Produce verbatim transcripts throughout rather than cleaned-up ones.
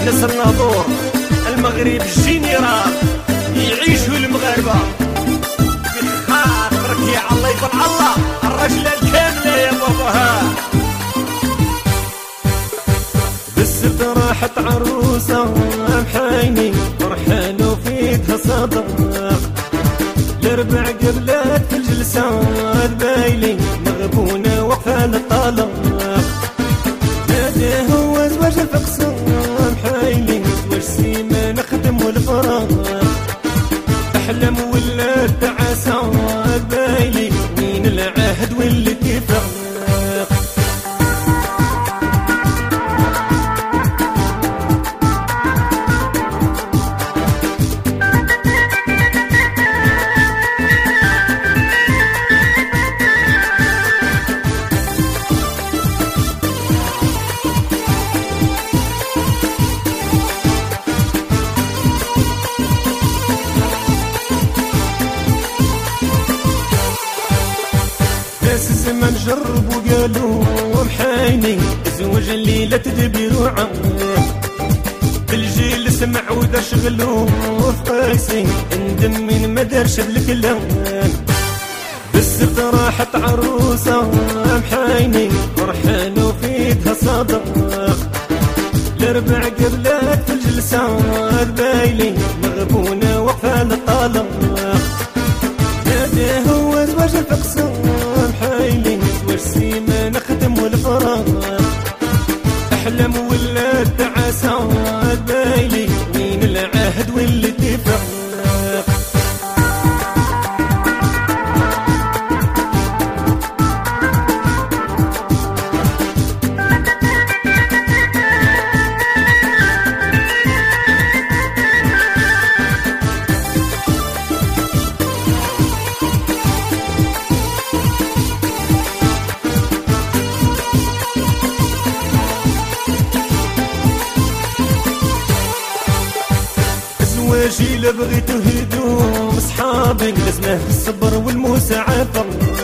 مجلس الناظور المغرب الجنرال يعيشوا المغاربة بخاطرك يا الله يقول الله الرجلة الكاملة يا بابا. ها بالسبت راحت عروسة محايني فرحان وفيدها صدق الاربع قبلات في الجلسة بايلي مغبونة واقفة للطلاق ناديه هو زواج الفقصة محايلي زواج سيما نخدم والفراغ أحلام ولا التعاسة بايلي من العهد والاتفاق. ناس الزمان جربوا قالوا محايني زوج الليلة تدبير وعام بالجيل سمع ودا شغلو في قاسي ندم من ما دارش الكلام. بالسبت راحت عروسة محايني فرحان وفيدها صدق الاربع قبلات في الجلسة بايلي مغبونة واقفة للطلاق ناديه هو زواج الفقصة محايلي زواج سيما نخدم والفراغ أحلام ولا التعاسة بايلي من العهد والاتفاق. زواجي لا بغيتو هدوم صحابي لازمه الصبر والمساعفة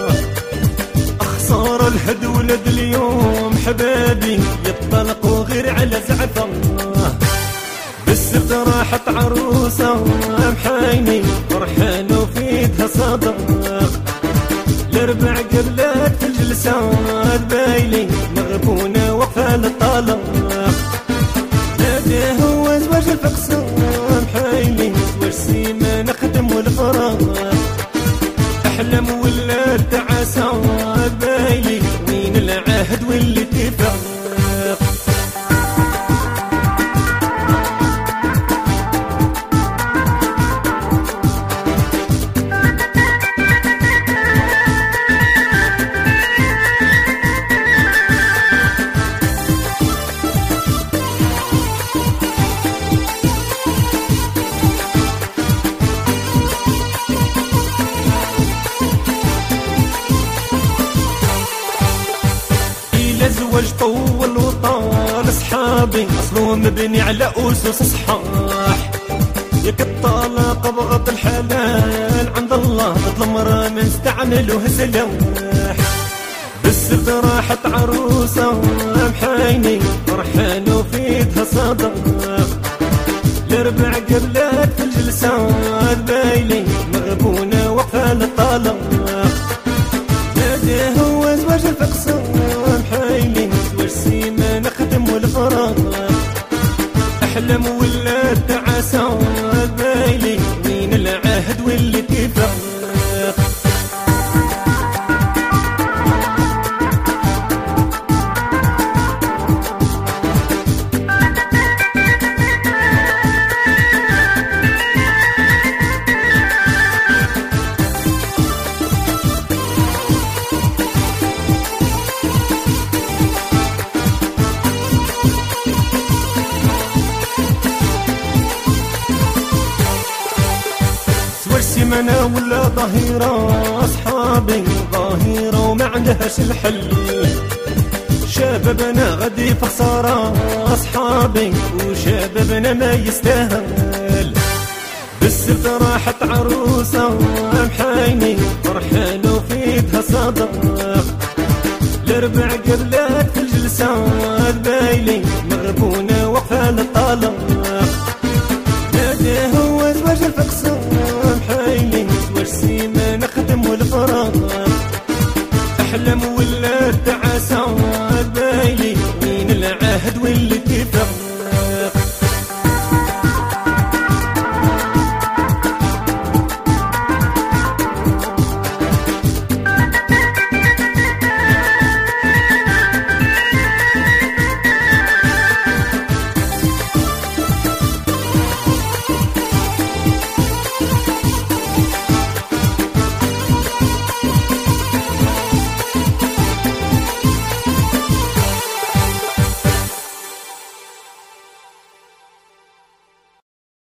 خسارة الهد ولد اليوم حبابي يطلقوا غير على زعفة. بالسبت راحت عروسة محايني فرحان وفيدها صدق الاربع قبلات في الجلسة بايلي مغبونة واقفة للطلاق ناديه هو زواج الفقصة محايلي زواج سيما نخدم والفراغ أحلام ولا التعاسة بايلي من العهد والاتفاق. زواج طول وطال صحابي اصله مبني على اسس صحاح ياك الطلاق بغض الحلال عند الله ضد المرأة ما نستعملوه سلاح. بالسبت راحت عروسة محايني فرحان وفيدها صدق الاربع قبلات في الجلسة بايلي مغبونة واقفة للطلاق ناديه هو زواج الفقصة محايلي زواج سيما نخدم والفراغ أحلام ولا التعاسة بايلي من العهد والاتفاق. سيمانة ولا ظهيرة أصحابي ظاهرة وما عندهاش الحل شبابنا غادي في خسارة أصحابي وشبابنا ما يستاهل. بالسبت راحت عروسة محايني فرحان وفيدها صدق الاربع قبلات في الجلسة بايلي مغبونة وقفة للطلب ناديه هو زواج الفقسام حايلين زواج سيما نخدم والفراغ أحلام ولا